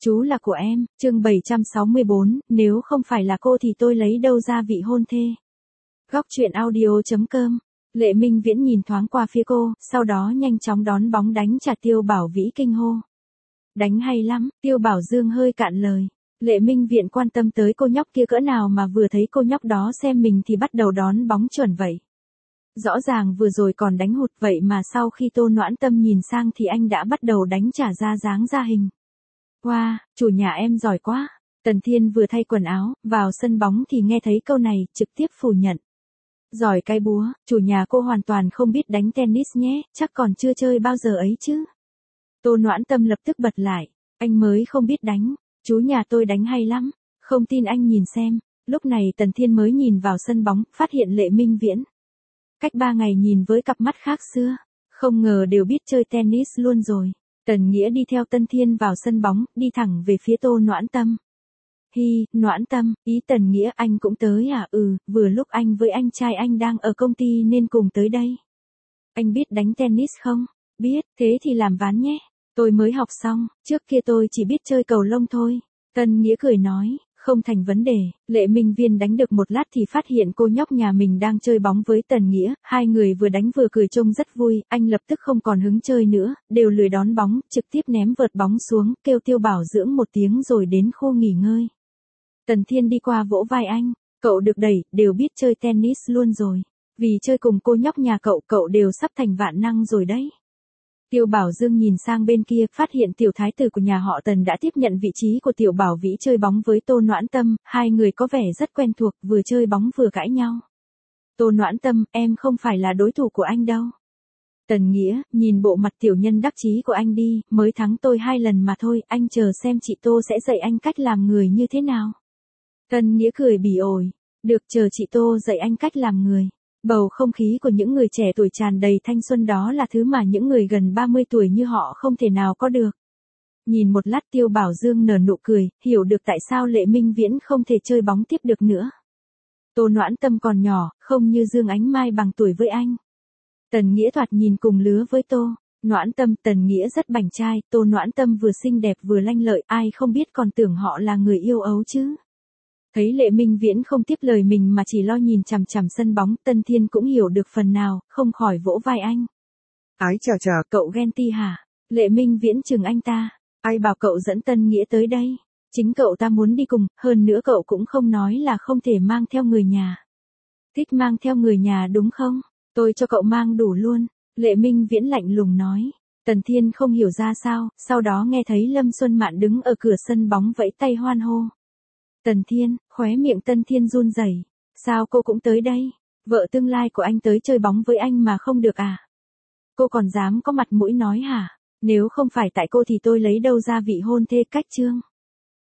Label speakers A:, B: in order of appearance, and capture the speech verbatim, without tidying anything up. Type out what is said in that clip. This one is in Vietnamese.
A: Chú là của em, chương bảy trăm sáu mươi bốn, nếu không phải là cô thì tôi lấy đâu ra vị hôn thê. Góc truyện audio.com. Lệ Minh Viễn nhìn thoáng qua phía cô, sau đó nhanh chóng đón bóng đánh trả Tiêu Bảo Vĩ kinh hô. Đánh hay lắm, Tiêu Bảo Dương hơi cạn lời. Lệ Minh Viễn quan tâm tới cô nhóc kia cỡ nào mà vừa thấy cô nhóc đó xem mình thì bắt đầu đón bóng chuẩn vậy. Rõ ràng vừa rồi còn đánh hụt vậy mà sau khi Tô Noãn Tâm nhìn sang thì anh đã bắt đầu đánh trả ra dáng ra hình. Wow, chủ nhà em giỏi quá. Tần Thiên vừa thay quần áo, vào sân bóng thì nghe thấy câu này, trực tiếp phủ nhận. Giỏi cái búa, chủ nhà cô hoàn toàn không biết đánh tennis nhé, chắc còn chưa chơi bao giờ ấy chứ. Tô Noãn Tâm lập tức bật lại, anh mới không biết đánh, chú nhà tôi đánh hay lắm, không tin anh nhìn xem. Lúc này Tần Thiên mới nhìn vào sân bóng, phát hiện Lệ Minh Viễn. Cách ba ngày nhìn với cặp mắt khác xưa, không ngờ đều biết chơi tennis luôn rồi. Tần Nghĩa đi theo Tân Thiên vào sân bóng, đi thẳng về phía Tô Noãn Tâm. Hi, Noãn Tâm, ý Tần Nghĩa anh cũng tới à? Ừ, vừa lúc anh với anh trai anh đang ở công ty nên cùng tới đây. Anh biết đánh tennis không? Biết, thế thì làm ván nhé. Tôi mới học xong, trước kia tôi chỉ biết chơi cầu lông thôi. Tân Nghĩa cười nói, không thành vấn đề. Lệ Minh Viễn đánh được một lát thì phát hiện cô nhóc nhà mình đang chơi bóng với Tần Nghĩa, hai người vừa đánh vừa cười trông rất vui, anh lập tức không còn hứng chơi nữa, đều lười đón bóng, trực tiếp ném vợt bóng xuống, kêu Tiêu Bảo dưỡng một tiếng rồi đến khu nghỉ ngơi. Tần Thiên đi qua vỗ vai anh, cậu được đẩy, đều biết chơi tennis luôn rồi. Vì chơi cùng cô nhóc nhà cậu, cậu đều sắp thành vạn năng rồi đấy. Tiêu Bảo Dương nhìn sang bên kia, phát hiện tiểu thái tử của nhà họ Tần đã tiếp nhận vị trí của tiểu Bảo Vĩ chơi bóng với Tô Noãn Tâm, hai người có vẻ rất quen thuộc, vừa chơi bóng vừa cãi nhau. Tô Noãn Tâm, em không phải là đối thủ của anh đâu. Tần Nghĩa, nhìn bộ mặt tiểu nhân đắc chí của anh đi, mới thắng tôi hai lần mà thôi, anh chờ xem chị Tô sẽ dạy anh cách làm người như thế nào. Tần Nghĩa cười bỉ ổi, được, chờ chị Tô dạy anh cách làm người. Bầu không khí của những người trẻ tuổi tràn đầy thanh xuân, đó là thứ mà những người gần ba mươi tuổi như họ không thể nào có được. Nhìn một lát Tiêu Bảo Dương nở nụ cười, hiểu được tại sao Lệ Minh Viễn không thể chơi bóng tiếp được nữa. Tô Noãn Tâm còn nhỏ, không như Dương Ánh Mai bằng tuổi với anh. Tần Nghĩa thoạt nhìn cùng lứa với Tô Noãn Tâm, Tần Nghĩa rất bảnh trai, Tô Noãn Tâm vừa xinh đẹp vừa lanh lợi, ai không biết còn tưởng họ là người yêu ấu chứ. Thấy Lệ Minh Viễn không tiếp lời mình mà chỉ lo nhìn chằm chằm sân bóng, Tân Thiên cũng hiểu được phần nào, không khỏi vỗ vai anh. Ái chà chà, cậu ghen ti hả? Lệ Minh Viễn chừng anh ta, ai bảo cậu dẫn Tân Nghĩa tới đây? Chính cậu ta muốn đi cùng, hơn nữa cậu cũng không nói là không thể mang theo người nhà. Thích mang theo người nhà đúng không? Tôi cho cậu mang đủ luôn. Lệ Minh Viễn lạnh lùng nói. Tần Thiên không hiểu ra sao, sau đó nghe thấy Lâm Xuân Mạn đứng ở cửa sân bóng vẫy tay hoan hô. Tần Thiên, khóe miệng Tân Thiên run rẩy. Sao cô cũng tới đây? Vợ tương lai của anh tới chơi bóng với anh mà không được à? Cô còn dám có mặt mũi nói hả? Nếu không phải tại cô thì tôi lấy đâu ra vị hôn thê cách chương?